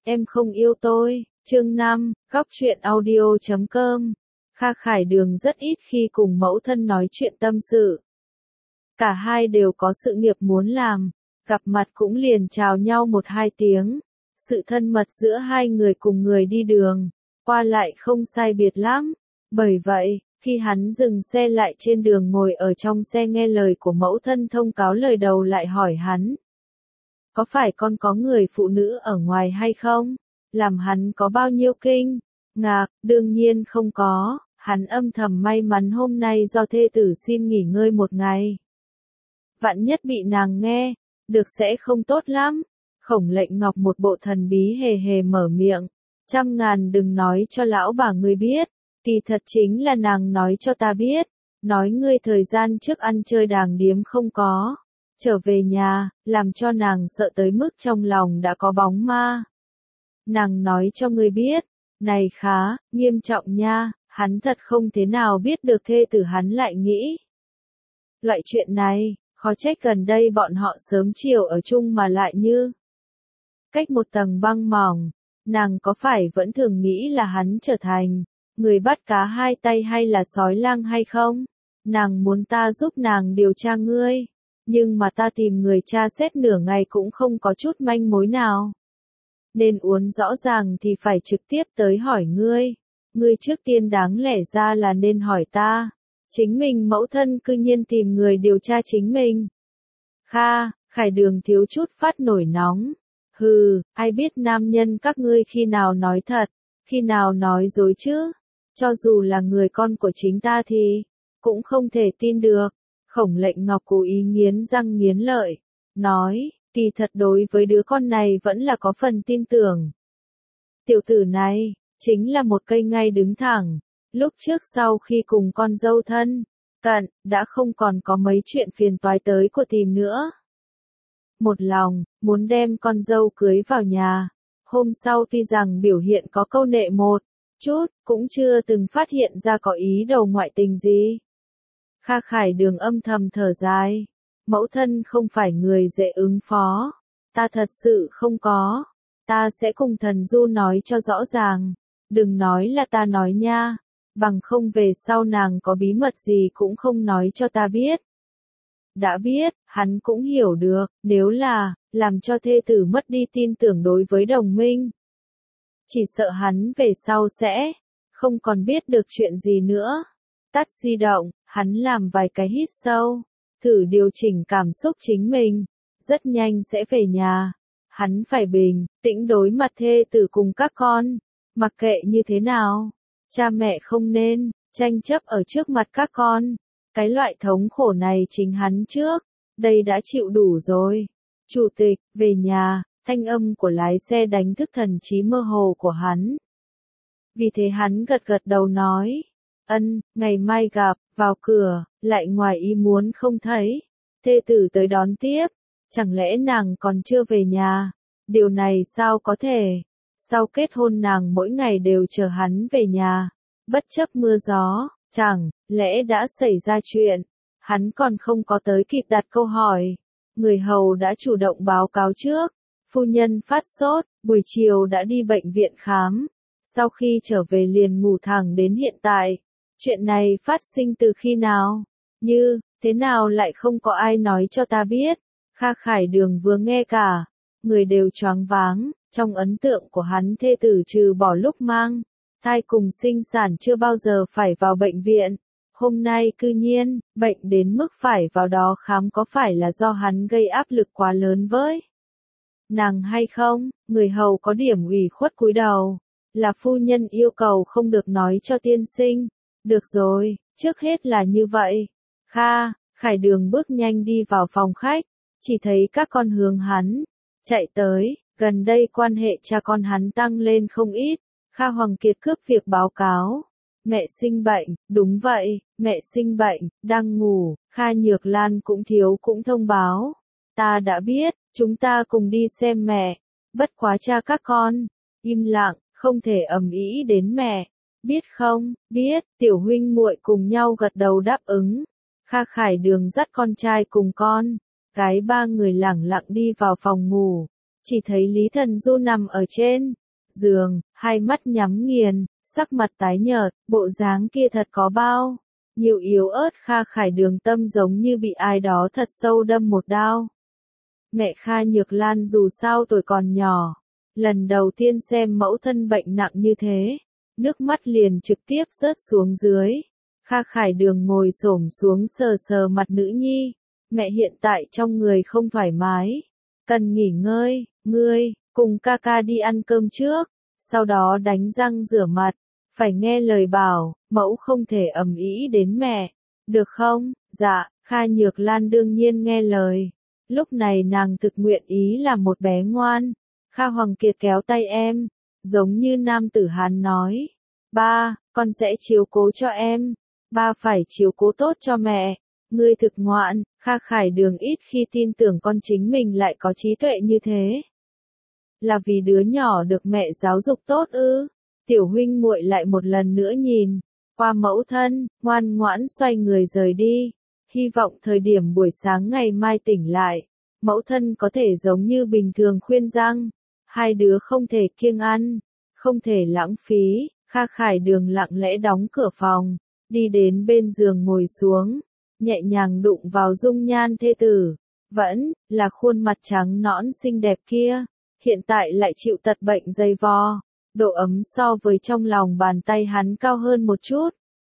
Em không yêu tôi. Chương 5, Góc truyện audio.com. Kha Khải Đường rất ít khi cùng mẫu thân nói chuyện tâm sự. Cả hai đều có sự nghiệp muốn làm, gặp mặt cũng liền chào nhau 1-2 tiếng. Sự thân mật giữa hai người cùng người đi đường, qua lại không sai biệt lắm. Bởi vậy, khi hắn dừng xe lại trên đường ngồi ở trong xe nghe lời của mẫu thân thông cáo lời đầu lại hỏi hắn. Có phải con có người phụ nữ ở ngoài hay không? Làm hắn có bao nhiêu kinh ngạc, đương nhiên không có, hắn âm thầm may mắn hôm nay do thê tử xin nghỉ ngơi một ngày. Vạn nhất bị nàng nghe, được sẽ không tốt lắm. Khổng Lệnh Ngọc một bộ thần bí hề hề mở miệng, 100.000 đừng nói cho lão bà ngươi biết, kỳ thật chính là nàng nói cho ta biết, nói ngươi thời gian trước ăn chơi đàng điếm không có, trở về nhà, làm cho nàng sợ tới mức trong lòng đã có bóng ma. Nàng nói cho ngươi biết, này khá, nghiêm trọng nha, hắn thật không thế nào biết được thê tử hắn lại nghĩ. Loại chuyện này, khó trách gần đây bọn họ sớm chiều ở chung mà lại như cách một tầng băng mỏng. Nàng có phải vẫn thường nghĩ là hắn trở thành người bắt cá hai tay hay là sói lang hay không? Nàng muốn ta giúp nàng điều tra ngươi, nhưng mà ta tìm người tra xét nửa ngày cũng không có chút manh mối nào. Nên uốn rõ ràng thì phải trực tiếp tới hỏi ngươi. Ngươi trước tiên đáng lẽ ra là nên hỏi ta. Chính mình mẫu thân cư nhiên tìm người điều tra chính mình. Kha Khải Đường thiếu chút phát nổi nóng. Hừ, ai biết nam nhân các ngươi khi nào nói thật, khi nào nói dối chứ? Cho dù là người con của chính ta thì cũng không thể tin được. Khổng Lệnh Ngọc cố ý nghiến răng nghiến lợi, nói, kỳ thật đối với đứa con này vẫn là có phần tin tưởng. Tiểu tử này, chính là một cây ngay đứng thẳng, lúc trước sau khi cùng con dâu thân cận, đã không còn có mấy chuyện phiền toái tới của tìm nữa. Một lòng, muốn đem con dâu cưới vào nhà, hôm sau tuy rằng biểu hiện có câu nệ một chút, cũng chưa từng phát hiện ra có ý đồ ngoại tình gì. Kha Khải Đường âm thầm thở dài, mẫu thân không phải người dễ ứng phó, ta thật sự không có, ta sẽ cùng Thần Du nói cho rõ ràng, đừng nói là ta nói nha, bằng không về sau nàng có bí mật gì cũng không nói cho ta biết. Đã biết, hắn cũng hiểu được, nếu là, làm cho thê tử mất đi tin tưởng đối với đồng minh. Chỉ sợ hắn về sau sẽ không còn biết được chuyện gì nữa. Tắt di động, hắn làm vài cái hít sâu, thử điều chỉnh cảm xúc chính mình, rất nhanh sẽ về nhà. Hắn phải bình tĩnh đối mặt thê tử cùng các con, mặc kệ như thế nào, cha mẹ không nên tranh chấp ở trước mặt các con. Cái loại thống khổ này chính hắn trước đây đã chịu đủ rồi. Chủ tịch, về nhà, thanh âm của lái xe đánh thức thần trí mơ hồ của hắn. Vì thế hắn gật gật đầu nói, ngày mai gặp. Vào cửa, lại ngoài ý muốn không thấy. Thê tử tới đón tiếp, chẳng lẽ nàng còn chưa về nhà? Điều này sao có thể? Sau kết hôn nàng mỗi ngày đều chờ hắn về nhà, bất chấp mưa gió, chẳng lẽ đã xảy ra chuyện? Hắn còn không có tới kịp đặt câu hỏi. Người hầu đã chủ động báo cáo trước, phu nhân phát sốt, buổi chiều đã đi bệnh viện khám. Sau khi trở về liền ngủ thẳng đến hiện tại. Chuyện này phát sinh từ khi nào? Như thế nào lại không có ai nói cho ta biết? Kha Khải Đường vừa nghe cả người đều choáng váng. Trong ấn tượng của hắn thê tử trừ bỏ lúc mang thai cùng sinh sản chưa bao giờ phải vào bệnh viện. Hôm nay cư nhiên bệnh đến mức phải vào đó khám, có phải là do hắn gây áp lực quá lớn với nàng hay không? Người hầu có điểm ủy khuất cúi đầu, là phu nhân yêu cầu không được nói cho tiên sinh. Được rồi, trước hết là như vậy. Kha Khải Đường bước nhanh đi vào phòng khách, chỉ thấy các con hướng hắn chạy tới. Gần đây quan hệ cha con hắn tăng lên không ít. Kha Hoàng Kiệt cướp việc báo cáo. Mẹ sinh bệnh, đúng vậy, mẹ sinh bệnh, đang ngủ. Kha Nhược Lan cũng cũng thông báo. Ta đã biết, chúng ta cùng đi xem mẹ. Bất quá cha các con im lặng, không thể ầm ĩ đến mẹ. Biết không, biết, tiểu huynh muội cùng nhau gật đầu đáp ứng. Kha Khải Đường dắt con trai cùng con gái ba người lẳng lặng đi vào phòng ngủ. chỉ thấy Lý Thần Du nằm ở trên giường, hai mắt nhắm nghiền, sắc mặt tái nhợt, bộ dáng kia thật có bao nhiều yếu ớt. Kha Khải Đường tâm giống như bị ai đó thật sâu đâm một đao. Mẹ Kha Nhược Lan dù sao tuổi còn nhỏ, lần đầu tiên xem mẫu thân bệnh nặng như thế, nước mắt liền trực tiếp rớt xuống dưới. Kha Khải Đường ngồi xổm xuống sờ sờ mặt nữ nhi, mẹ hiện tại trong người không thoải mái, cần nghỉ ngơi, ngươi, cùng ca ca đi ăn cơm trước, sau đó đánh răng rửa mặt, phải nghe lời bảo, mẫu không thể ầm ĩ đến mẹ, được không? Dạ, Kha Nhược Lan đương nhiên nghe lời. Lúc này nàng thực nguyện ý là một bé ngoan. Kha Hoàng Kiệt kéo tay em, giống như nam tử Hán nói. Ba, con sẽ chiếu cố cho em. Ba phải chiếu cố tốt cho mẹ. Ngươi thực ngoạn. Kha Khải Đường ít khi tin tưởng con chính mình lại có trí tuệ như thế. Là vì đứa nhỏ được mẹ giáo dục tốt ư? Tiểu huynh muội lại một lần nữa nhìn qua mẫu thân, ngoan ngoãn xoay người rời đi. Hy vọng thời điểm buổi sáng ngày mai tỉnh lại, mẫu thân có thể giống như bình thường khuyên răng, hai đứa không thể kiêng ăn, không thể lãng phí. Kha Khải Đường lặng lẽ đóng cửa phòng, đi đến bên giường ngồi xuống, nhẹ nhàng đụng vào dung nhan thê tử, vẫn là khuôn mặt trắng nõn xinh đẹp kia, hiện tại lại chịu tật bệnh dày vò, độ ấm so với trong lòng bàn tay hắn cao hơn một chút.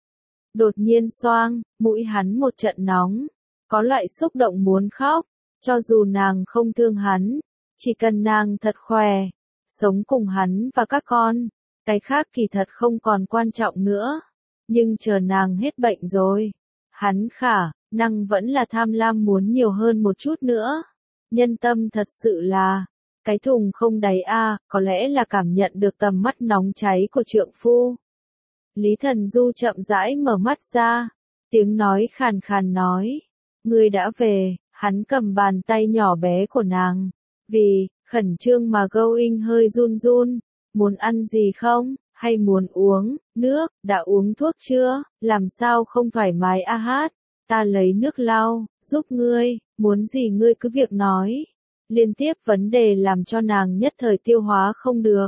Đột nhiên xoang, mũi hắn một trận nóng, có loại xúc động muốn khóc, cho dù nàng không thương hắn, chỉ cần nàng thật khỏe, sống cùng hắn và các con, cái khác kỳ thật không còn quan trọng nữa, nhưng chờ nàng hết bệnh rồi, hắn khả năng vẫn là tham lam muốn nhiều hơn một chút nữa. Nhân tâm thật sự là cái thùng không đáy a, có lẽ là cảm nhận được tầm mắt nóng cháy của trượng phu. Lý Thần Du chậm rãi mở mắt ra, tiếng nói khàn khàn nói, ngươi đã về. Hắn cầm bàn tay nhỏ bé của nàng, vì khẩn trương mà going hơi run run, muốn ăn gì không, hay muốn uống nước, đã uống thuốc chưa, làm sao không thoải mái a hát, ta lấy nước lau, giúp ngươi, muốn gì ngươi cứ việc nói. Liên tiếp vấn đề làm cho nàng nhất thời tiêu hóa không được.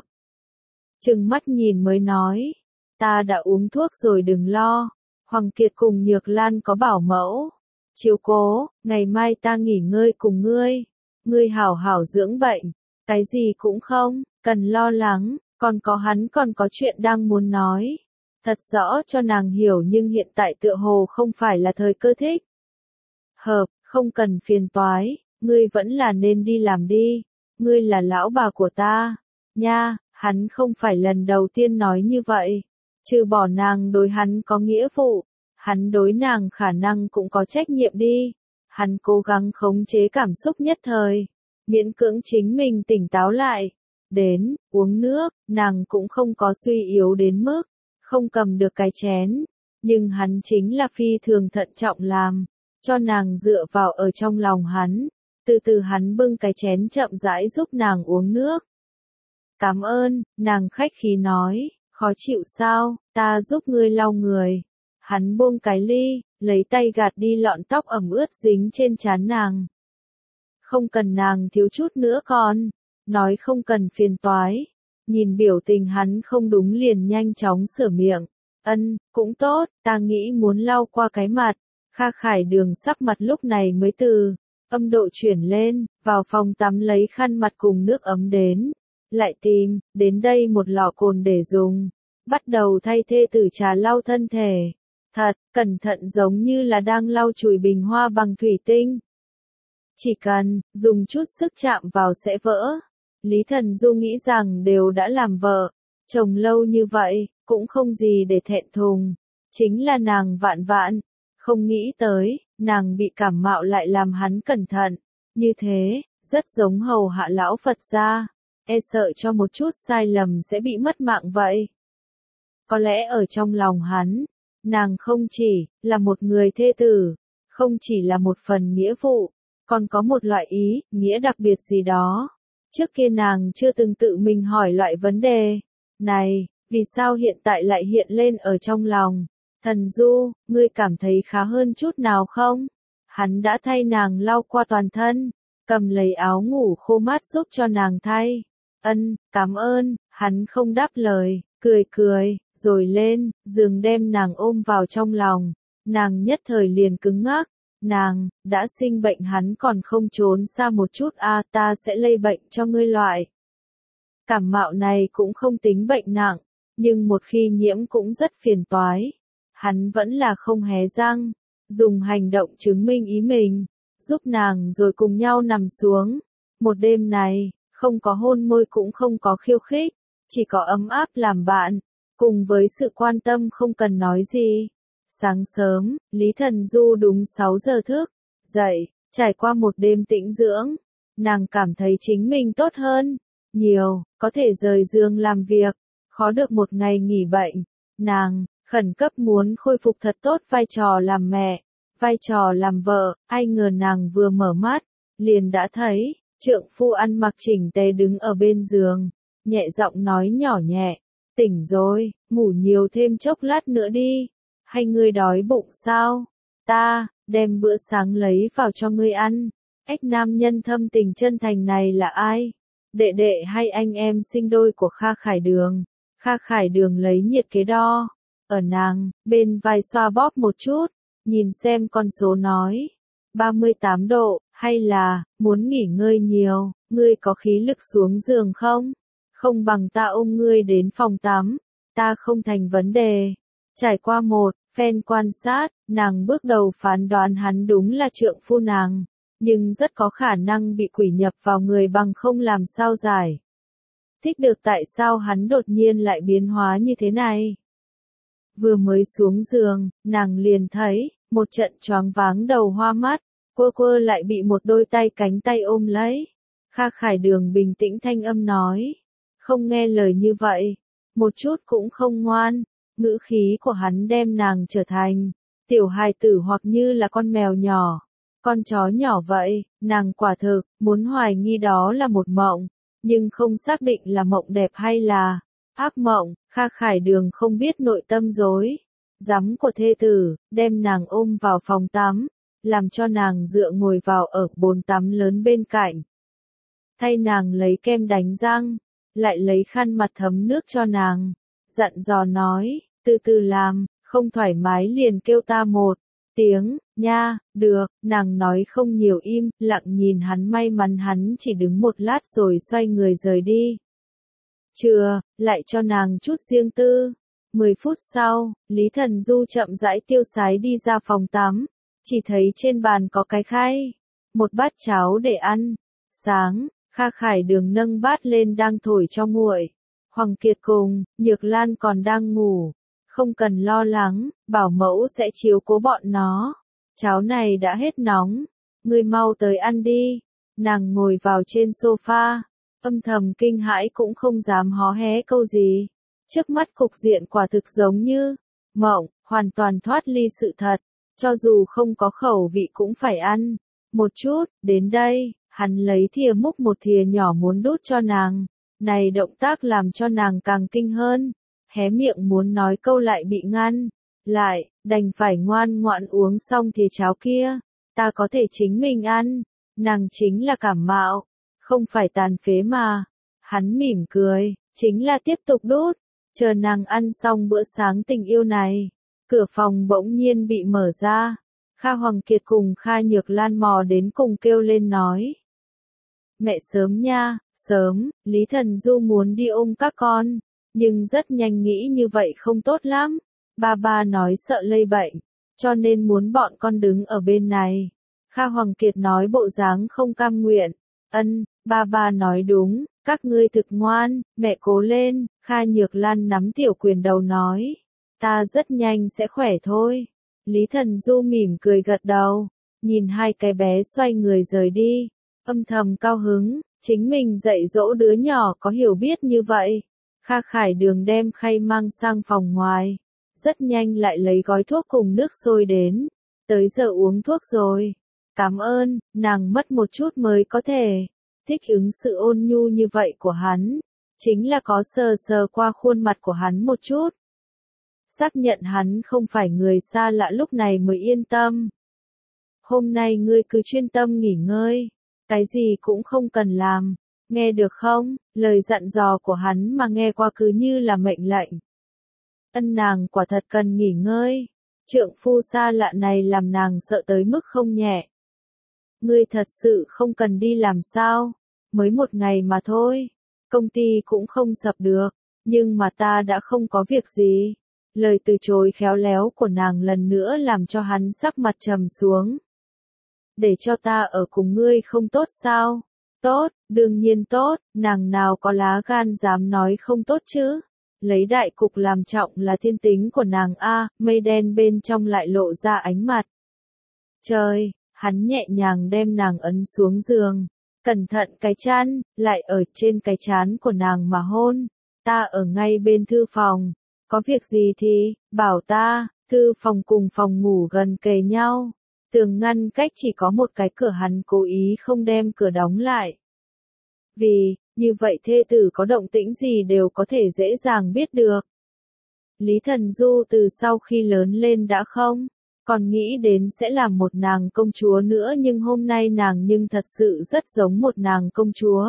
Trừng mắt nhìn mới nói, ta đã uống thuốc rồi đừng lo, Hoàng Kiệt cùng Nhược Lan có bảo mẫu chiếu cố, ngày mai ta nghỉ ngơi cùng ngươi hảo hảo dưỡng bệnh, cái gì cũng không cần lo lắng, còn có hắn còn có chuyện đang muốn nói, thật rõ cho nàng hiểu nhưng hiện tại tựa hồ không phải là thời cơ thích hợp, không cần phiền toái, ngươi vẫn là nên đi làm đi, ngươi là lão bà của ta, nha, hắn không phải lần đầu tiên nói như vậy, trừ bỏ nàng đối hắn có nghĩa vụ. Hắn đối nàng khả năng cũng có trách nhiệm đi. Hắn cố gắng khống chế cảm xúc nhất thời, miễn cưỡng chính mình tỉnh táo lại. Đến, uống nước, nàng cũng không có suy yếu đến mức, không cầm được cái chén. Nhưng hắn chính là phi thường thận trọng làm, cho nàng dựa vào ở trong lòng hắn. Từ từ hắn bưng cái chén chậm rãi giúp nàng uống nước. Cảm ơn, nàng khách khí nói, khó chịu sao, ta giúp ngươi lau người. Hắn buông cái ly, lấy tay gạt đi lọn tóc ẩm ướt dính trên trán nàng. Không cần nàng thiếu chút nữa con, nói không cần phiền toái. Nhìn biểu tình hắn không đúng liền nhanh chóng sửa miệng. Cũng tốt, ta nghĩ muốn lau qua cái mặt. Kha Khải Đường sắc mặt lúc này mới từ âm độ chuyển lên, vào phòng tắm lấy khăn mặt cùng nước ấm đến. Lại tìm, đến đây một lọ cồn để dùng. Bắt đầu thay thê tử trà lau thân thể. Thật, cẩn thận giống như là đang lau chùi bình hoa bằng thủy tinh. Chỉ cần, dùng chút sức chạm vào sẽ vỡ. Lý Thần Du nghĩ rằng đều đã làm vợ, chồng lâu như vậy, cũng không gì để thẹn thùng. Chính là nàng vạn vạn, không nghĩ tới, nàng bị cảm mạo lại làm hắn cẩn thận. Như thế, rất giống hầu hạ lão Phật gia, e sợ cho một chút sai lầm sẽ bị mất mạng vậy. Có lẽ ở trong lòng hắn, nàng không chỉ là một người thê tử, không chỉ là một phần nghĩa vụ, còn có một loại ý, nghĩa đặc biệt gì đó. Trước kia nàng chưa từng tự mình hỏi loại vấn đề này, vì sao hiện tại lại hiện lên ở trong lòng. Thần Du, ngươi cảm thấy khá hơn chút nào không? Hắn đã thay nàng lau qua toàn thân, cầm lấy áo ngủ khô mát giúp cho nàng thay. Ân, cảm ơn, hắn không đáp lời, cười cười, rồi lên giường đem nàng ôm vào trong lòng. Nàng nhất thời liền cứng ngắc, nàng, đã sinh bệnh hắn còn không trốn xa một chút à, ta sẽ lây bệnh cho ngươi loại. Cảm mạo này cũng không tính bệnh nặng, nhưng một khi nhiễm cũng rất phiền toái. Hắn vẫn là không hé răng, dùng hành động chứng minh ý mình, giúp nàng rồi cùng nhau nằm xuống. Một đêm này, không có hôn môi cũng không có khiêu khích, chỉ có ấm áp làm bạn, cùng với sự quan tâm không cần nói gì. Sáng sớm, Lý Thần Du đúng 6 giờ thức, dậy, trải qua một đêm tĩnh dưỡng, nàng cảm thấy chính mình tốt hơn, nhiều, có thể rời giường làm việc, khó được một ngày nghỉ bệnh. Nàng, khẩn cấp muốn khôi phục thật tốt vai trò làm mẹ, vai trò làm vợ, ai ngờ nàng vừa mở mắt, liền đã thấy, trượng phu ăn mặc chỉnh tề đứng ở bên giường, nhẹ giọng nói nhỏ nhẹ, tỉnh rồi, ngủ nhiều thêm chốc lát nữa đi, hay ngươi đói bụng sao? Ta, đem bữa sáng lấy vào cho ngươi ăn. Ếch nam nhân thâm tình chân thành này là ai? Đệ đệ hay anh em sinh đôi của Kha Khải Đường? Kha Khải Đường lấy nhiệt kế đo, ở nàng, bên vai xoa bóp một chút, nhìn xem con số nói. 38 độ, hay là, muốn nghỉ ngơi nhiều, ngươi có khí lực xuống giường không? Không bằng ta ôm ngươi đến phòng tắm, ta không thành vấn đề. Trải qua một phen quan sát, nàng bước đầu phán đoán hắn đúng là trượng phu nàng, nhưng rất có khả năng bị quỷ nhập vào người bằng không làm sao giải. Thích được tại sao hắn đột nhiên lại biến hóa như thế này. Vừa mới xuống giường, nàng liền thấy, một trận choáng váng đầu hoa mắt, quơ lại bị một đôi tay cánh tay ôm lấy. Kha Khải Đường bình tĩnh thanh âm nói, không nghe lời như vậy, một chút cũng không ngoan. Ngữ khí của hắn đem nàng trở thành tiểu hài tử hoặc như là con mèo nhỏ, con chó nhỏ vậy. Nàng quả thực muốn hoài nghi đó là một mộng, nhưng không xác định là mộng đẹp hay là ác mộng. Kha Khải Đường không biết nội tâm rối rắm của thê tử, đem nàng ôm vào phòng tắm, làm cho nàng dựa ngồi vào ở bồn tắm lớn bên cạnh, thay nàng lấy kem đánh răng, lại lấy khăn mặt thấm nước cho nàng, dặn dò nói, từ từ làm, không thoải mái liền kêu ta một tiếng, nha, được. Nàng nói không nhiều, im lặng nhìn hắn, may mắn hắn chỉ đứng một lát rồi xoay người rời đi. Trưa, lại cho nàng chút riêng tư. 10 phút sau, Lý Thần Du chậm rãi tiêu sái đi ra phòng tắm, chỉ thấy trên bàn có cái khay, một bát cháo để ăn. Sáng, Kha Khải Đường nâng bát lên đang thổi cho nguội. Hoàng Kiệt cùng Nhược Lan còn đang ngủ. Không cần lo lắng, bảo mẫu sẽ chiếu cố bọn nó. Cháo này đã hết nóng, ngươi mau tới ăn đi. Nàng ngồi vào trên sofa, âm thầm kinh hãi cũng không dám hó hé câu gì. Trước mắt cục diện quả thực giống như mộng, hoàn toàn thoát ly sự thật. Cho dù không có khẩu vị cũng phải ăn một chút. Đến đây, hắn lấy thìa múc một thìa nhỏ muốn đút cho nàng. Này động tác làm cho nàng càng kinh hơn. Hé miệng muốn nói câu lại bị ngăn lại, đành phải ngoan ngoãn uống xong thìa cháo kia. Ta có thể chính mình ăn, nàng chính là cảm mạo, không phải tàn phế mà. Hắn mỉm cười, chính là tiếp tục đút, chờ nàng ăn xong bữa sáng tình yêu này. Cửa phòng bỗng nhiên bị mở ra, Kha Hoàng Kiệt cùng Kha Nhược Lan mò đến cùng kêu lên nói. Mẹ sớm nha, sớm. Lý Thần Du muốn đi ôm các con, nhưng rất nhanh nghĩ như vậy không tốt lắm. Ba nói sợ lây bệnh, cho nên muốn bọn con đứng ở bên này. Kha Hoàng Kiệt nói bộ dáng không cam nguyện. Ân, ba nói đúng, các ngươi thực ngoan, mẹ cố lên. Kha Nhược Lan nắm tiểu quyền đầu nói, ta rất nhanh sẽ khỏe thôi. Lý Thần Du mỉm cười gật đầu, nhìn hai cái bé xoay người rời đi, âm thầm cao hứng, chính mình dạy dỗ đứa nhỏ có hiểu biết như vậy. Kha Khải Đường đem khay mang sang phòng ngoài, rất nhanh lại lấy gói thuốc cùng nước sôi đến. Tới giờ uống thuốc rồi. Cảm ơn. Nàng mất một chút mới có thể thích ứng sự ôn nhu như vậy của hắn, chính là có sờ sờ qua khuôn mặt của hắn một chút, xác nhận hắn không phải người xa lạ lúc này mới yên tâm. Hôm nay ngươi cứ chuyên tâm nghỉ ngơi, cái gì cũng không cần làm, nghe được không? Lời dặn dò của hắn mà nghe qua cứ như là mệnh lệnh. Ân nàng quả thật cần nghỉ ngơi, trượng phu xa lạ này làm nàng sợ tới mức không nhẹ. Ngươi thật sự không cần đi làm sao, mới một ngày mà thôi, công ty cũng không sập được, nhưng mà ta đã không có việc gì. Lời từ chối khéo léo của nàng lần nữa làm cho hắn sắc mặt trầm xuống. Để cho ta ở cùng ngươi không tốt sao? Tốt, đương nhiên tốt, nàng nào có lá gan dám nói không tốt chứ. Lấy đại cục làm trọng là thiên tính của nàng a, mây đen bên trong lại lộ ra ánh mặt. Trời, hắn nhẹ nhàng đem nàng ấn xuống giường, cẩn thận cái chăn, lại ở trên cái trán của nàng mà hôn. Ta ở ngay bên thư phòng, có việc gì thì, bảo ta, thư phòng cùng phòng ngủ gần kề nhau. Tường ngăn cách chỉ có một cái cửa, hắn cố ý không đem cửa đóng lại. Vì, như vậy thê tử có động tĩnh gì đều có thể dễ dàng biết được. Lý Thần Du từ sau khi lớn lên đã không còn nghĩ đến sẽ làm một nàng công chúa nữa, nhưng hôm nay nàng nhưng thật sự rất giống một nàng công chúa.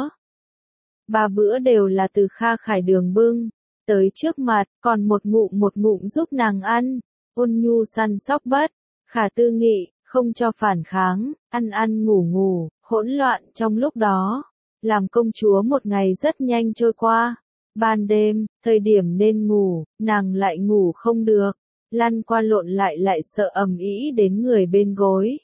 3 bữa đều là từ Kha Khải Đường bưng tới trước mặt, còn một ngụm giúp nàng ăn, ôn nhu săn sóc bất khả tư nghị, không cho phản kháng, ăn ngủ, hỗn loạn trong lúc đó. Làm công chúa một ngày rất nhanh trôi qua. Ban đêm, thời điểm nên ngủ, nàng lại ngủ không được, lăn qua lộn lại sợ ầm ĩ đến người bên gối.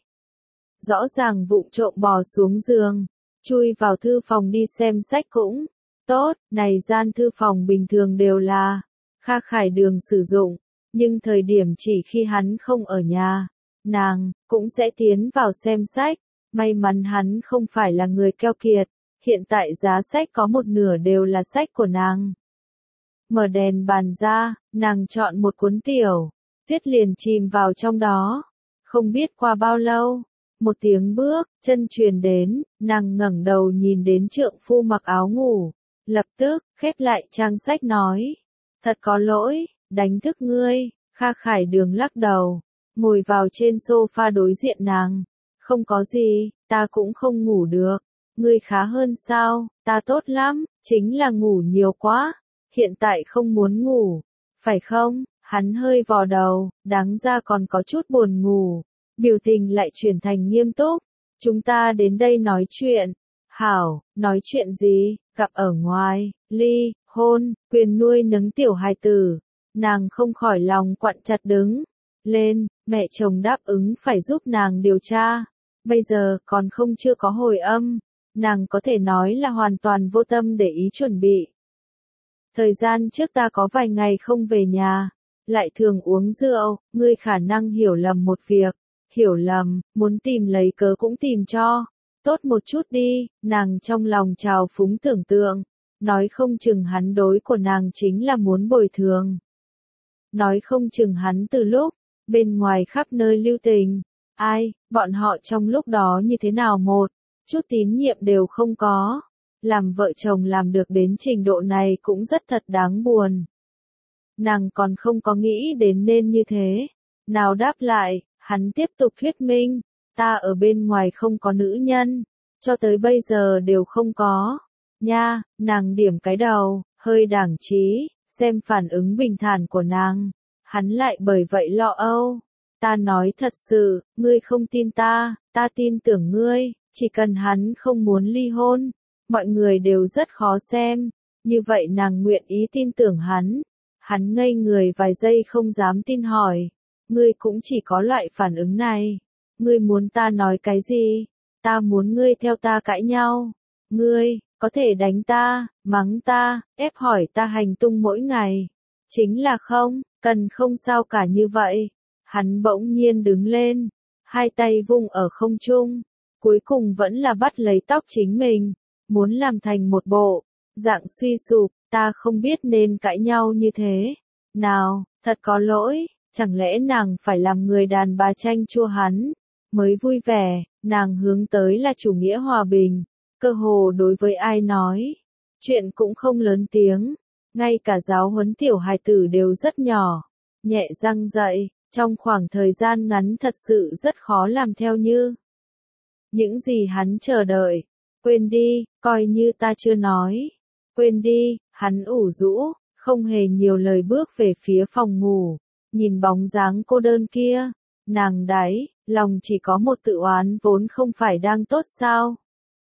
Rõ ràng vụng trộm bò xuống giường, chui vào thư phòng đi xem sách cũng tốt, này gian thư phòng bình thường đều là Kha Khải Đường sử dụng, nhưng thời điểm chỉ khi hắn không ở nhà, nàng cũng sẽ tiến vào xem sách. May mắn hắn không phải là người keo kiệt, hiện tại giá sách có một nửa đều là sách của nàng. Mở đèn bàn ra, nàng chọn một cuốn tiểu thuyết liền chìm vào trong đó. Không biết qua bao lâu, một tiếng bước chân truyền đến, nàng ngẩng đầu nhìn đến trượng phu mặc áo ngủ, lập tức khép lại trang sách nói: "Thật có lỗi, đánh thức ngươi." Kha Khải Đường lắc đầu, ngồi vào trên sofa đối diện nàng. "Không có gì, ta cũng không ngủ được. Ngươi khá hơn sao?" "Ta tốt lắm, chính là ngủ nhiều quá, hiện tại không muốn ngủ." "Phải không?" Hắn hơi vò đầu, đáng ra còn có chút buồn ngủ, biểu tình lại chuyển thành nghiêm túc. "Chúng ta đến đây nói chuyện." "Hảo, nói chuyện gì?" "Gặp ở ngoài, ly, hôn, quyền nuôi nấng tiểu hài tử." Nàng không khỏi lòng quặn chặt đứng lên, mẹ chồng đáp ứng phải giúp nàng điều tra. Bây giờ còn chưa có hồi âm, nàng có thể nói là hoàn toàn vô tâm để ý chuẩn bị. "Thời gian trước ta có vài ngày không về nhà, lại thường uống rượu, ngươi khả năng hiểu lầm một việc." "Hiểu lầm, muốn tìm lấy cớ cũng tìm cho tốt một chút đi." Nàng trong lòng trào phúng tưởng tượng, nói không chừng hắn đối của nàng chính là muốn bồi thường. Nói không chừng hắn từ lúc bên ngoài khắp nơi lưu tình, ai, bọn họ trong lúc đó như thế nào một chút tín nhiệm đều không có. Làm vợ chồng làm được đến trình độ này cũng rất thật đáng buồn. Nàng còn không có nghĩ đến nên như thế. Nào đáp lại, hắn tiếp tục thuyết minh, "Ta ở bên ngoài không có nữ nhân, cho tới bây giờ đều không có." Nha, nàng điểm cái đầu, hơi đảng trí, xem phản ứng bình thản của nàng. Hắn lại bởi vậy lo âu. "Ta nói thật sự, ngươi không tin ta, ta tin tưởng ngươi, chỉ cần hắn không muốn ly hôn, mọi người đều rất khó xem." Như vậy nàng nguyện ý tin tưởng hắn. Hắn ngây người vài giây không dám tin hỏi: "Ngươi cũng chỉ có loại phản ứng này? Ngươi muốn ta nói cái gì?" "Ta muốn ngươi theo ta cãi nhau. Ngươi có thể đánh ta, mắng ta, ép hỏi ta hành tung mỗi ngày. Chính là không cần không sao cả như vậy." Hắn bỗng nhiên đứng lên, hai tay vung ở không trung, cuối cùng vẫn là bắt lấy tóc chính mình, muốn làm thành một bộ dạng suy sụp. "Ta không biết nên cãi nhau như thế nào, thật có lỗi." Chẳng lẽ nàng phải làm người đàn bà chanh chua hắn mới vui vẻ? Nàng hướng tới là chủ nghĩa hòa bình, cơ hồ đối với ai nói chuyện cũng không lớn tiếng, ngay cả giáo huấn tiểu hài tử đều rất nhỏ nhẹ răng dạy. Trong khoảng thời gian ngắn thật sự rất khó làm theo như những gì hắn chờ đợi. Quên đi, coi như ta chưa nói. Quên đi, hắn ủ rũ, không hề nhiều lời bước về phía phòng ngủ, nhìn bóng dáng cô đơn kia, nàng đáy, lòng chỉ có một tự oán vốn không phải đang tốt sao.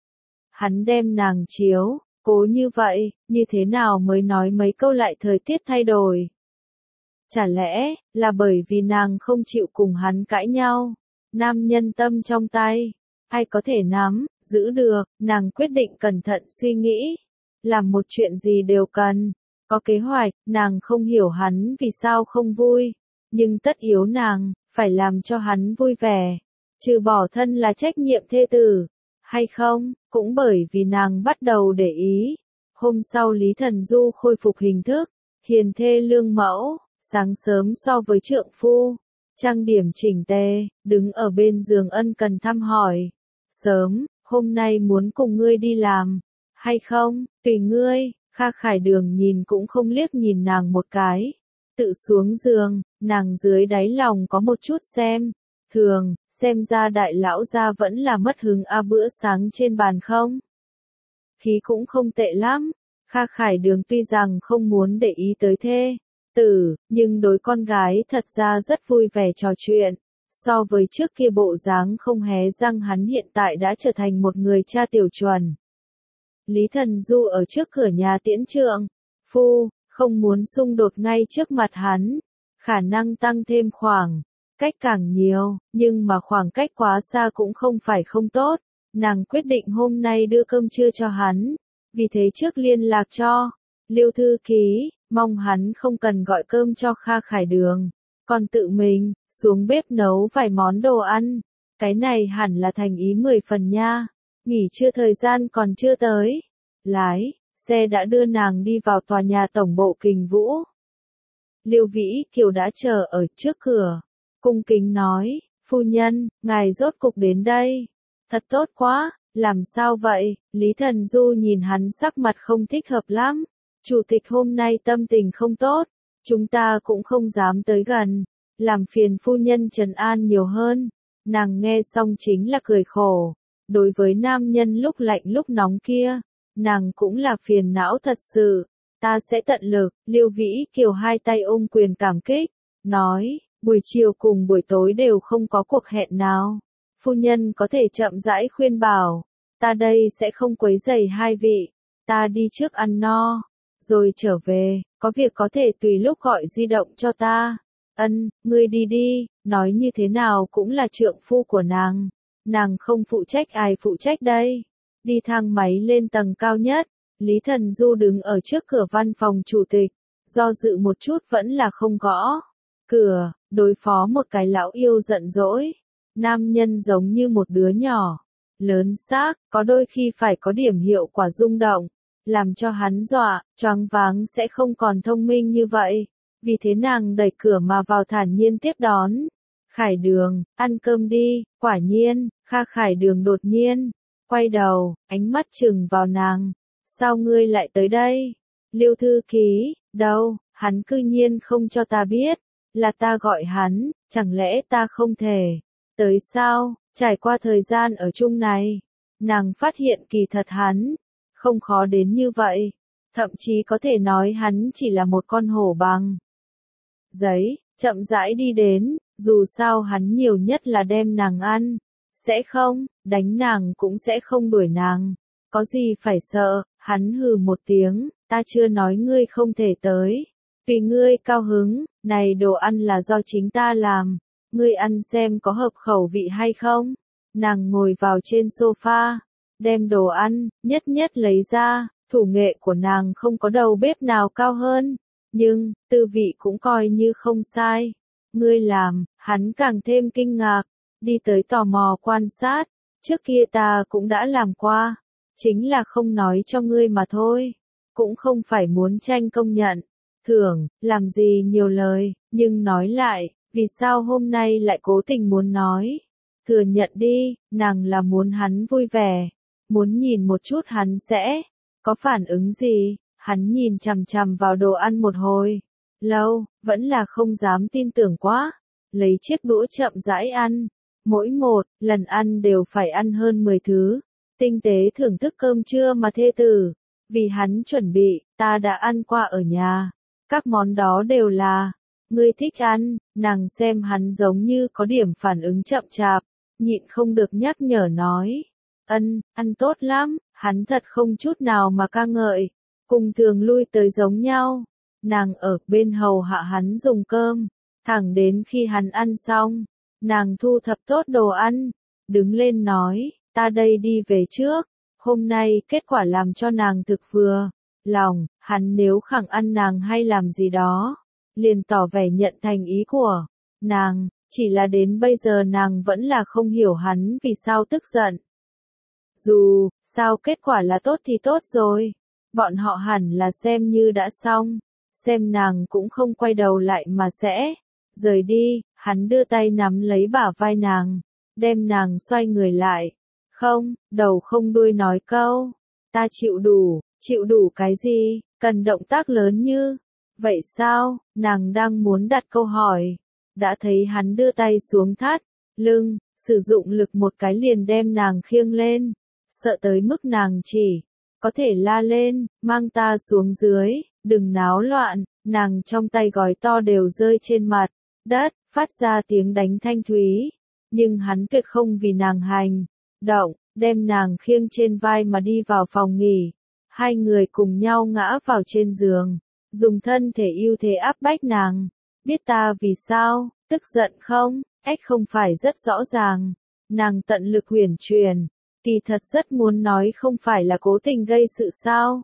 Hắn đem nàng chiếu, cố như vậy, như thế nào mới nói mấy câu lại thời tiết thay đổi. Chả lẽ, là bởi vì nàng không chịu cùng hắn cãi nhau, nam nhân tâm trong tay, ai có thể nắm, giữ được, nàng quyết định cẩn thận suy nghĩ, làm một chuyện gì đều cần, có kế hoạch, nàng không hiểu hắn vì sao không vui, nhưng tất yếu nàng, phải làm cho hắn vui vẻ, trừ bỏ thân là trách nhiệm thê tử, hay không, cũng bởi vì nàng bắt đầu để ý. Hôm sau Lý Thần Du khôi phục hình thức, hiền thê lương mẫu, sáng sớm so với trượng phu, trang điểm chỉnh tề, đứng ở bên giường ân cần thăm hỏi. Sớm, hôm nay muốn cùng ngươi đi làm, hay không, tùy ngươi, Kha Khải Đường nhìn cũng không liếc nhìn nàng một cái. Tự xuống giường, nàng dưới đáy lòng có một chút thường, xem ra đại lão gia vẫn là mất hứng bữa sáng trên bàn không. Khí cũng không tệ lắm, Kha Khải Đường tuy rằng không muốn để ý tới thê tử, nhưng đối con gái thật ra rất vui vẻ trò chuyện. So với trước kia bộ dáng không hé răng hắn hiện tại đã trở thành một người cha tiểu chuẩn. Lý Thần Du ở trước cửa nhà tiễn trượng phu, không muốn xung đột ngay trước mặt hắn, khả năng tăng thêm khoảng cách càng nhiều, nhưng mà khoảng cách quá xa cũng không phải không tốt. Nàng quyết định hôm nay đưa cơm trưa cho hắn, vì thế trước liên lạc cho Liêu thư ký, mong hắn không cần gọi cơm cho Kha Khải Đường, còn tự mình xuống bếp nấu vài món đồ ăn. Cái này hẳn là thành ý 10 phần nha. Nghỉ trưa thời gian còn chưa tới, lái xe đã đưa nàng đi vào tòa nhà tổng bộ Kình Vũ. Liêu Vĩ Kiều đã chờ ở trước cửa, cung kính nói, phu nhân, ngài rốt cục đến đây. Thật tốt quá, làm sao vậy? Lý Thần Du nhìn hắn sắc mặt không thích hợp lắm. Chủ tịch hôm nay tâm tình không tốt, chúng ta cũng không dám tới gần, làm phiền phu nhân trấn an nhiều hơn. Nàng nghe xong chính là cười khổ. Đối với nam nhân lúc lạnh lúc nóng kia, nàng cũng là phiền não thật sự. Ta sẽ tận lực, Liêu Vĩ Kiều hai tay ôm quyền cảm kích, nói, buổi chiều cùng buổi tối đều không có cuộc hẹn nào. Phu nhân có thể chậm rãi khuyên bảo, ta đây sẽ không quấy rầy hai vị, ta đi trước ăn no, rồi trở về, có việc có thể tùy lúc gọi di động cho ta. Ân, ngươi đi đi, nói như thế nào cũng là trượng phu của nàng không phụ trách ai phụ trách đây. Đi thang máy lên tầng cao nhất, Lý Thần Du đứng ở trước cửa văn phòng chủ tịch, do dự một chút vẫn là không gõ cửa, đối phó một cái lão yêu giận dỗi. Nam nhân giống như một đứa nhỏ, lớn xác, có đôi khi phải có điểm hiệu quả rung động, làm cho hắn dọa, choáng váng sẽ không còn thông minh như vậy. Vì thế nàng đẩy cửa mà vào thản nhiên tiếp đón. Khải Đường, ăn cơm đi, quả nhiên, Kha Khải Đường đột nhiên quay đầu, ánh mắt chừng vào nàng. Sao ngươi lại tới đây? Liêu thư ký, đâu, hắn cư nhiên không cho ta biết, là ta gọi hắn, chẳng lẽ ta không thể tới sao? Trải qua thời gian ở chung này, nàng phát hiện kỳ thật hắn không khó đến như vậy, thậm chí có thể nói hắn chỉ là một con hổ bằng giấy, chậm rãi đi đến, dù sao hắn nhiều nhất là đem nàng ăn, sẽ không, đánh nàng cũng sẽ không đuổi nàng, có gì phải sợ. Hắn hừ một tiếng, ta chưa nói ngươi không thể tới, vì ngươi cao hứng, này đồ ăn là do chính ta làm, ngươi ăn xem có hợp khẩu vị hay không. Nàng ngồi vào trên sofa, đem đồ ăn, nhất nhất lấy ra, thủ nghệ của nàng không có đầu bếp nào cao hơn, nhưng, tư vị cũng coi như không sai. Ngươi làm, hắn càng thêm kinh ngạc, đi tới tò mò quan sát, trước kia ta cũng đã làm qua. Chính là không nói cho ngươi mà thôi, cũng không phải muốn tranh công nhận, thưởng, làm gì nhiều lời, nhưng nói lại, vì sao hôm nay lại cố tình muốn nói, thừa nhận đi, nàng là muốn hắn vui vẻ, muốn nhìn một chút hắn sẽ có phản ứng gì. Hắn nhìn chằm chằm vào đồ ăn một hồi lâu, vẫn là không dám tin tưởng quá, lấy chiếc đũa chậm rãi ăn, mỗi một lần ăn đều phải ăn hơn 10 thứ. tinh tế thưởng thức cơm trưa mà thê tử. Vì hắn chuẩn bị, ta đã ăn qua ở nhà. Các món đó đều là, ngươi thích ăn, nàng xem hắn giống như có điểm phản ứng chậm chạp, nhịn không được nhắc nhở nói. Ăn tốt lắm, hắn thật không chút nào mà ca ngợi, cùng thường lui tới giống nhau. Nàng ở bên hầu hạ hắn dùng cơm, thẳng đến khi hắn ăn xong, nàng thu thập tốt đồ ăn, đứng lên nói, ta đây đi về trước. Hôm nay kết quả làm cho nàng thực vừa lòng, hắn nếu khẳng ăn nàng hay làm gì đó, liền tỏ vẻ nhận thành ý của nàng, chỉ là đến bây giờ nàng vẫn là không hiểu hắn vì sao tức giận. Dù sao kết quả là tốt thì tốt rồi, bọn họ hẳn là xem như đã xong, xem nàng cũng không quay đầu lại mà sẽ rời đi. Hắn đưa tay nắm lấy bả vai nàng, đem nàng xoay người lại. Không, đầu không đuôi nói câu, ta chịu đủ cái gì, cần động tác lớn như vậy sao? Nàng đang muốn đặt câu hỏi, đã thấy hắn đưa tay xuống thắt lưng, sử dụng lực một cái liền đem nàng khiêng lên, sợ tới mức nàng chỉ có thể la lên, mang ta xuống dưới, đừng náo loạn. Nàng trong tay gói to đều rơi trên mặt đất, phát ra tiếng đánh thanh thúy, nhưng hắn tuyệt không vì nàng hành động, đem nàng khiêng trên vai mà đi vào phòng nghỉ. Hai người cùng nhau ngã vào trên giường, dùng thân thể ưu thế áp bách nàng. Biết ta vì sao, tức giận không? Ếch không phải rất rõ ràng. Nàng tận lực huyền truyền, kỳ thật rất muốn nói không phải là cố tình gây sự sao.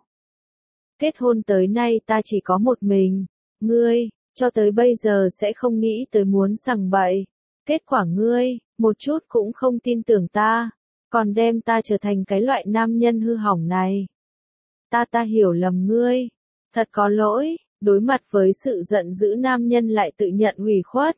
Kết hôn tới nay ta chỉ có một mình, ngươi, cho tới bây giờ sẽ không nghĩ tới muốn sằng bậy. Kết quả ngươi, một chút cũng không tin tưởng ta, còn đem ta trở thành cái loại nam nhân hư hỏng này. Ta hiểu lầm ngươi, thật có lỗi. Đối mặt với sự giận dữ nam nhân lại tự nhận ủy khuất.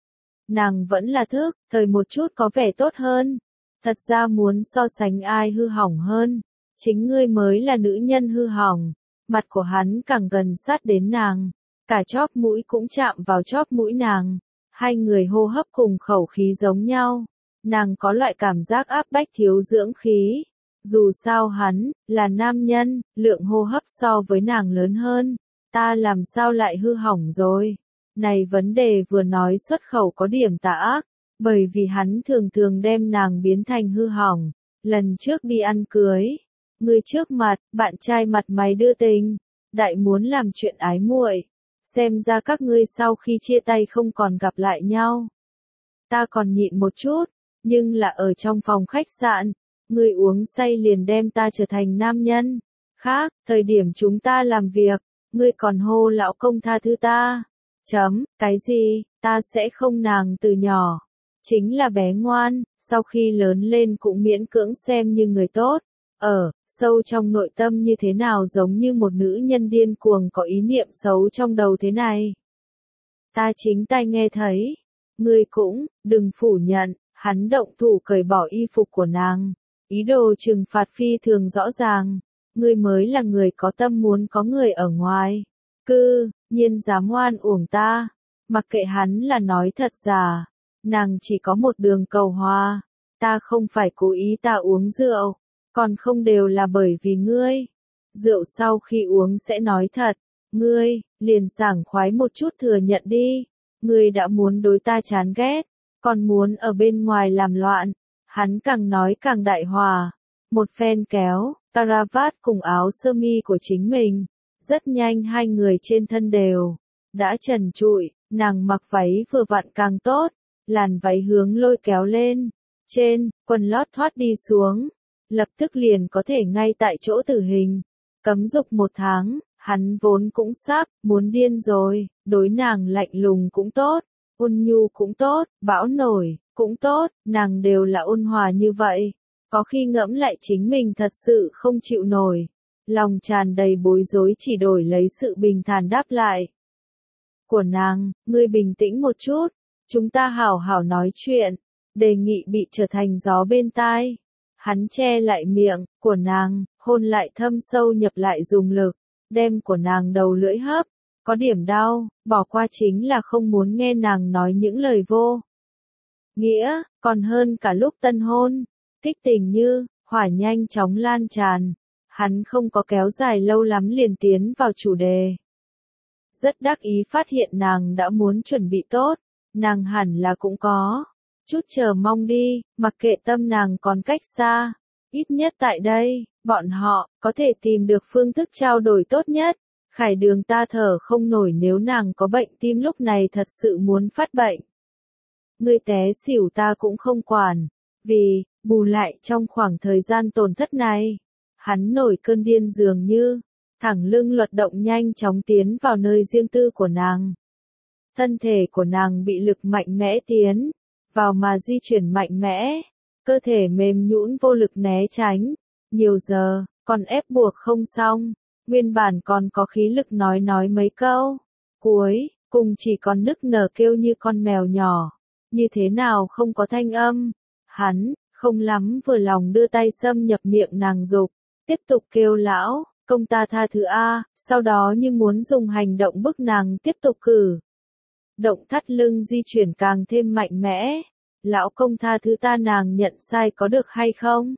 Nàng vẫn là thức, thời một chút có vẻ tốt hơn. Thật ra muốn so sánh ai hư hỏng hơn, chính ngươi mới là nữ nhân hư hỏng. Mặt của hắn càng gần sát đến nàng, cả chóp mũi cũng chạm vào chóp mũi nàng. Hai người hô hấp cùng khẩu khí giống nhau. Nàng có loại cảm giác áp bách thiếu dưỡng khí. Dù sao hắn là nam nhân, lượng hô hấp so với nàng lớn hơn. Ta làm sao lại hư hỏng rồi? Này vấn đề vừa nói xuất khẩu có điểm tà ác, bởi vì hắn thường thường đem nàng biến thành hư hỏng. Lần trước đi ăn cưới, người trước mặt, bạn trai mặt mày đưa tình, đại muốn làm chuyện ái muội. Xem ra các ngươi sau khi chia tay không còn gặp lại nhau. Ta còn nhịn một chút, nhưng là ở trong phòng khách sạn, người uống say liền đem ta trở thành nam nhân. Khác, thời điểm chúng ta làm việc, ngươi còn hô lão công tha thứ ta. Cái gì, ta sẽ không. Nàng từ nhỏ chính là bé ngoan, sau khi lớn lên cũng miễn cưỡng xem như người tốt. Sâu trong nội tâm như thế nào giống như một nữ nhân điên cuồng có ý niệm xấu trong đầu thế này. Ta chính tai nghe thấy. Ngươi cũng, đừng phủ nhận, hắn động thủ cởi bỏ y phục của nàng. Ý đồ trừng phạt phi thường rõ ràng. Ngươi mới là người có tâm muốn có người ở ngoài. Nhiên dám oan uổng ta. Mặc kệ hắn là nói thật giả. Nàng chỉ có một đường cầu hòa. Ta không phải cố ý ta uống rượu. Còn không đều là bởi vì ngươi. Rượu sau khi uống sẽ nói thật. Ngươi, liền sảng khoái một chút thừa nhận đi. Ngươi đã muốn đối ta chán ghét. Còn muốn ở bên ngoài làm loạn. Hắn càng nói càng đại hòa. Một phen kéo, caravat cùng áo sơ mi của chính mình. Rất nhanh hai người trên thân đều đã trần trụi, nàng mặc váy vừa vặn càng tốt, làn váy hướng lôi kéo lên, trên, quần lót thoát đi xuống, lập tức liền có thể ngay tại chỗ tử hình. Cấm dục 1 tháng, hắn vốn cũng sắp, muốn điên rồi, đối nàng lạnh lùng cũng tốt, ôn nhu cũng tốt, bão nổi, cũng tốt, nàng đều là ôn hòa như vậy. Có khi ngẫm lại chính mình thật sự không chịu nổi. Lòng tràn đầy bối rối chỉ đổi lấy sự bình thản đáp lại của nàng, ngươi bình tĩnh một chút, chúng ta hảo hảo nói chuyện, đề nghị bị trở thành gió bên tai. Hắn che lại miệng của nàng, hôn lại thâm sâu nhập lại dùng lực, đem của nàng đầu lưỡi hấp, có điểm đau, bỏ qua chính là không muốn nghe nàng nói những lời vô nghĩa, còn hơn cả lúc tân hôn, kích tình như Hỏa nhanh chóng lan tràn, hắn không có kéo dài lâu lắm liền tiến vào chủ đề. Rất đắc ý phát hiện nàng đã muốn chuẩn bị tốt, nàng hẳn là cũng có chút chờ mong đi, mặc kệ tâm nàng còn cách xa, ít nhất tại đây, bọn họ có thể tìm được phương thức trao đổi tốt nhất. Khải Đường ta thở không nổi nếu nàng có bệnh tim lúc này thật sự muốn phát bệnh. Ngươi té xỉu ta cũng không quản, vì, bù lại trong khoảng thời gian tổn thất này, hắn nổi cơn điên dường như, thẳng lưng luật động nhanh chóng tiến vào nơi riêng tư của nàng. Thân thể của nàng bị lực mạnh mẽ tiến vào mà di chuyển mạnh mẽ, cơ thể mềm nhũn vô lực né tránh, nhiều giờ, còn ép buộc không xong, nguyên bản còn có khí lực nói mấy câu, cuối cùng chỉ còn nức nở kêu như con mèo nhỏ, như thế nào không có thanh âm, hắn không lắm vừa lòng đưa tay xâm nhập miệng nàng dục, tiếp tục kêu lão, công ta tha thứ a, sau đó như muốn dùng hành động bức nàng tiếp tục cử. Động thắt lưng di chuyển càng thêm mạnh mẽ, lão công tha thứ ta, nàng nhận sai có được hay không?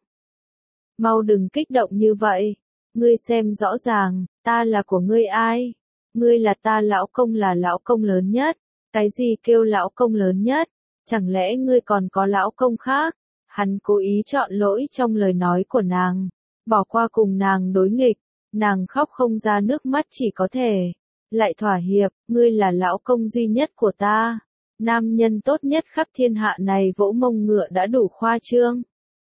Mau đừng kích động như vậy, ngươi xem rõ ràng, ta là của ngươi ai? Ngươi là ta lão công lớn nhất, cái gì kêu lão công lớn nhất? Chẳng lẽ ngươi còn có lão công khác? Hắn cố ý chọn lỗi trong lời nói của nàng, bỏ qua cùng nàng đối nghịch, nàng khóc không ra nước mắt chỉ có thể lại thỏa hiệp, ngươi là lão công duy nhất của ta, nam nhân tốt nhất khắp thiên hạ này vỗ mông ngựa đã đủ khoa trương.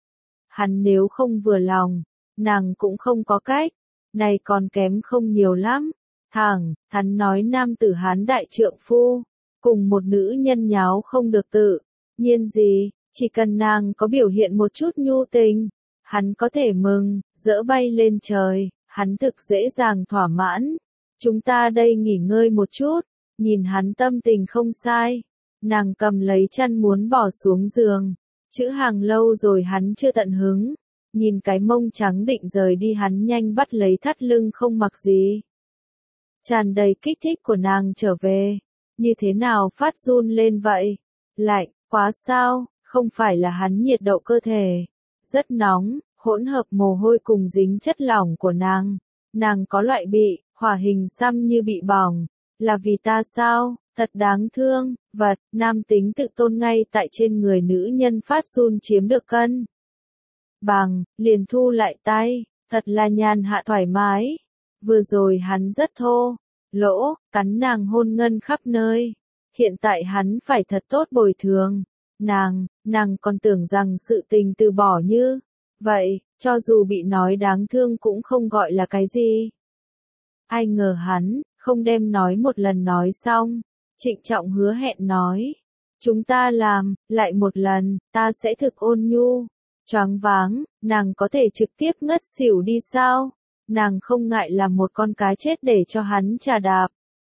Hắn nếu không vừa lòng, nàng cũng không có cách, này còn kém không nhiều lắm, thẳng thắn nói nam tử Hán đại trượng phu, cùng một nữ nhân nháo không được tự nhiên gì, chỉ cần nàng có biểu hiện một chút nhu tình, hắn có thể mừng, dỡ bay lên trời, hắn thực dễ dàng thỏa mãn. Chúng ta đây nghỉ ngơi một chút, nhìn hắn tâm tình không sai, nàng cầm lấy chăn muốn bỏ xuống giường, chữ hàng lâu rồi hắn chưa tận hứng, nhìn cái mông trắng định rời đi hắn nhanh bắt lấy thắt lưng không mặc gì. Tràn đầy kích thích của nàng trở về, như thế nào phát run lên vậy? Lạnh, quá sao, không phải là hắn nhiệt độ cơ thể, rất nóng, hỗn hợp mồ hôi cùng dính chất lỏng của nàng có loại bị hỏa hình xăm như bị bỏng, là vì ta sao, thật đáng thương, vật, nam tính tự tôn ngay tại trên người nữ nhân phát run chiếm được cân. Bằng, liền thu lại tay, thật là nhàn hạ thoải mái. Vừa rồi hắn rất thô, lỗ, cắn nàng hôn ngân khắp nơi. Hiện tại hắn phải thật tốt bồi thường. Nàng còn tưởng rằng sự tình từ bỏ như vậy, cho dù bị nói đáng thương cũng không gọi là cái gì. Ai ngờ hắn, không đem nói một lần nói xong, trịnh trọng hứa hẹn nói. Chúng ta làm, lại một lần, ta sẽ thực ôn nhu. Choáng váng, nàng có thể trực tiếp ngất xỉu đi sao? Nàng không ngại làm một con cá chết để cho hắn trà đạp.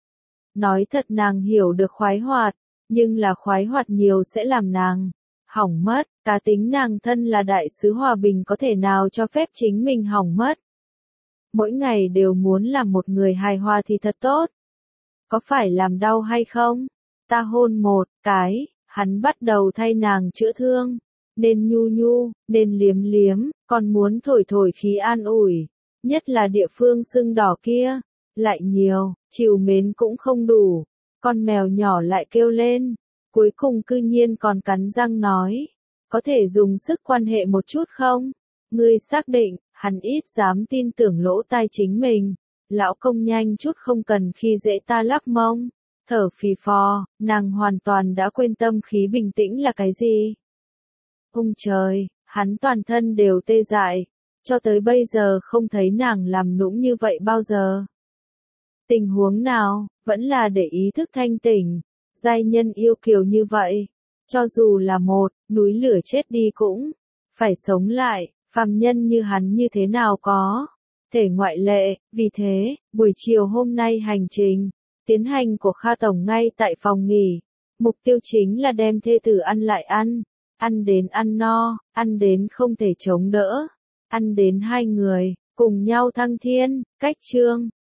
Nói thật nàng hiểu được khoái hoạt, nhưng là khoái hoạt nhiều sẽ làm nàng hỏng mất, cá tính nàng thân là đại sứ hòa bình có thể nào cho phép chính mình hỏng mất. Mỗi ngày đều muốn làm một người hài hòa thì thật tốt. Có phải làm đau hay không? Ta hôn một cái, hắn bắt đầu thay nàng chữa thương, nên nhu, nên liếm, còn muốn thổi khí an ủi, nhất là địa phương sưng đỏ kia, lại nhiều, chiều mến cũng không đủ, con mèo nhỏ lại kêu lên, cuối cùng cư nhiên còn cắn răng nói, có thể dùng sức quan hệ một chút không? Ngươi xác định, hắn ít dám tin tưởng lỗ tai chính mình, lão công nhanh chút không cần khi dễ ta lắc mông, thở phì phò, nàng hoàn toàn đã quên tâm khí bình tĩnh là cái gì. Ung trời, hắn toàn thân đều tê dại, cho tới bây giờ không thấy nàng làm nũng như vậy bao giờ. Tình huống nào, vẫn là để ý thức thanh tỉnh, giai nhân yêu kiều như vậy, cho dù là một núi lửa chết đi cũng phải sống lại, phàm nhân như hắn như thế nào có thể ngoại lệ, vì thế, buổi chiều hôm nay hành trình tiến hành của Kha Tổng ngay tại phòng nghỉ, mục tiêu chính là đem thê tử ăn lại ăn đến ăn no, ăn đến không thể chống đỡ, ăn đến hai người cùng nhau thăng thiên, cách chương